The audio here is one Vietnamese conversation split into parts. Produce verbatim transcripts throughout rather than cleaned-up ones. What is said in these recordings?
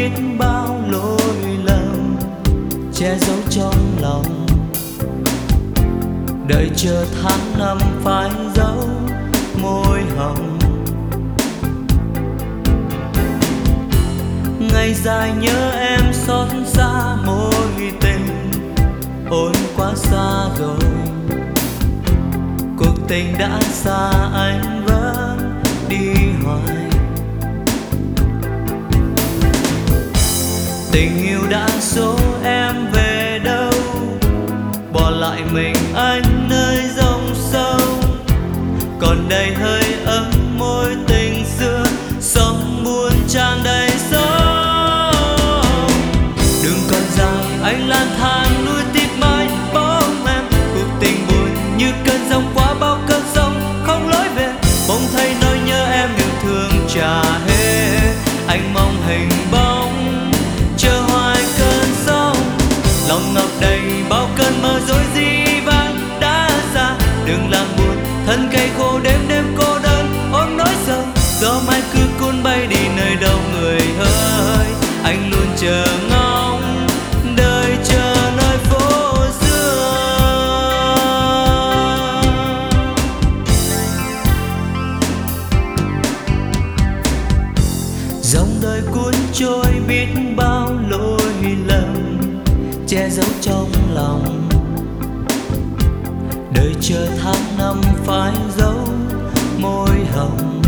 biết bao lỗi lầm che giấu trong lòng, đợi chờ tháng năm phai dấu môi hồng. Ngày dài nhớ em xót xa mối tình, ôi quá xa rồi. Cuộc tình đã xa anh vẫn đi hoài. Tình yêu đã số em về đâu, bỏ lại mình anh nơi dòng sông. Còn đây hơi ấm môi tình xưa, sống buồn tràn đầy sông. Đừng còn dài anh lang thang nuối tiếc mãi bóng em. Cuộc tình buồn như cơn giông qua bao cơn sông không lối về. Bỗng thấy nỗi nhớ em yêu thương trả hết. Anh mong hình bóng chờ hoài cơn sông. Lòng ngập đầy bao cơn mơ dối dĩ vãng đã xa. Đừng làm buồn thân cây khô đêm đêm cô đơn ôm nỗi sầu. Gió mai cứ cuốn bay đi nơi đâu người ơi. Anh luôn chờ ngóng đợi chờ nơi phố xưa. Dòng đời cuốn trôi biết bao lỗi lầm che giấu trong lòng, đợi chờ tháng năm phai dấu môi hồng.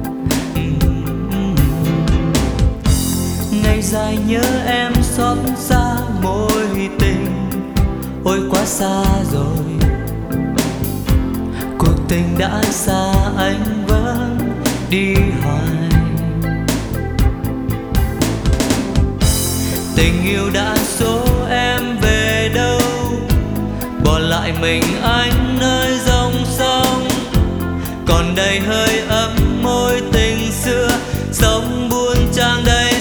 Ngày dài nhớ em xót xa mối tình, ôi quá xa rồi. Cuộc tình đã xa anh vẫn đi hoài. Tình yêu đã số em về đâu, bỏ lại mình anh nơi dòng sông. Còn đây hơi ấm môi tình xưa, sống buồn tràn đầy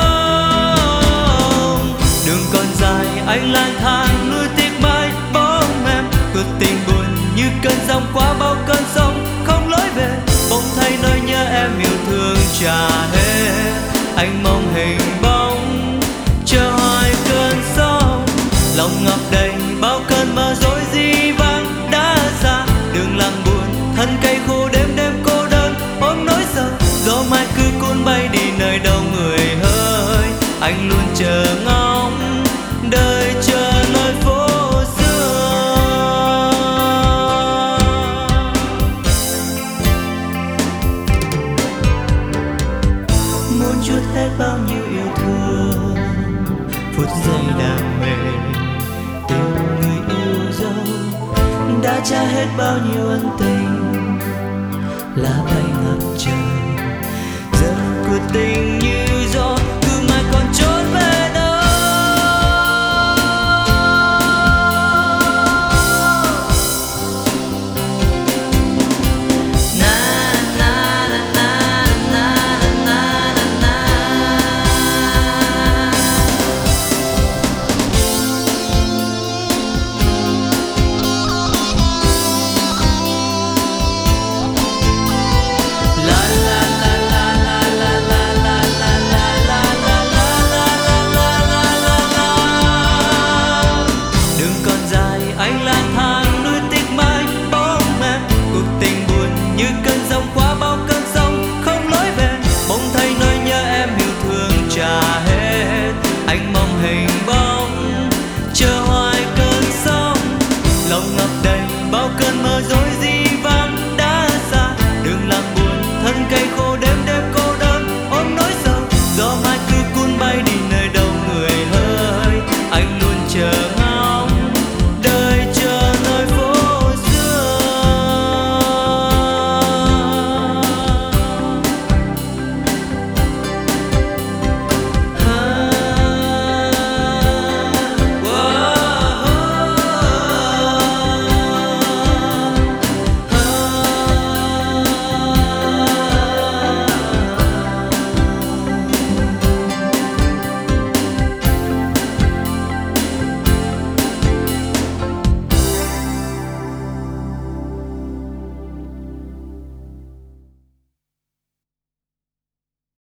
sông. Đường còn dài anh lang thang nuối tiếc mãi bóng em. Cuộc tình buồn như cơn giông qua bao cơn sông không lối về. Bỗng thấy nỗi nhớ em yêu thương trả hết. Anh mong hình bóng chờ hoài cơn sông. Lòng ngập đầy bao cơn mơ dối dĩ vãng đã xa. Đường làng buồn thân cây khô đêm đêm cô đơn ôm nỗi sầu. Gió mai cứ cuốn bay đi nơi đâu người ơi. Anh luôn chờ ngóng đợi chờ nơi phố xưa. Muốn chút hết bao nhiêu yêu thương, phút giây đam mê tìm người yêu dấu. Đã trả hết bao nhiêu ân tình, lá bay ngập trời. Giờ cuộc tình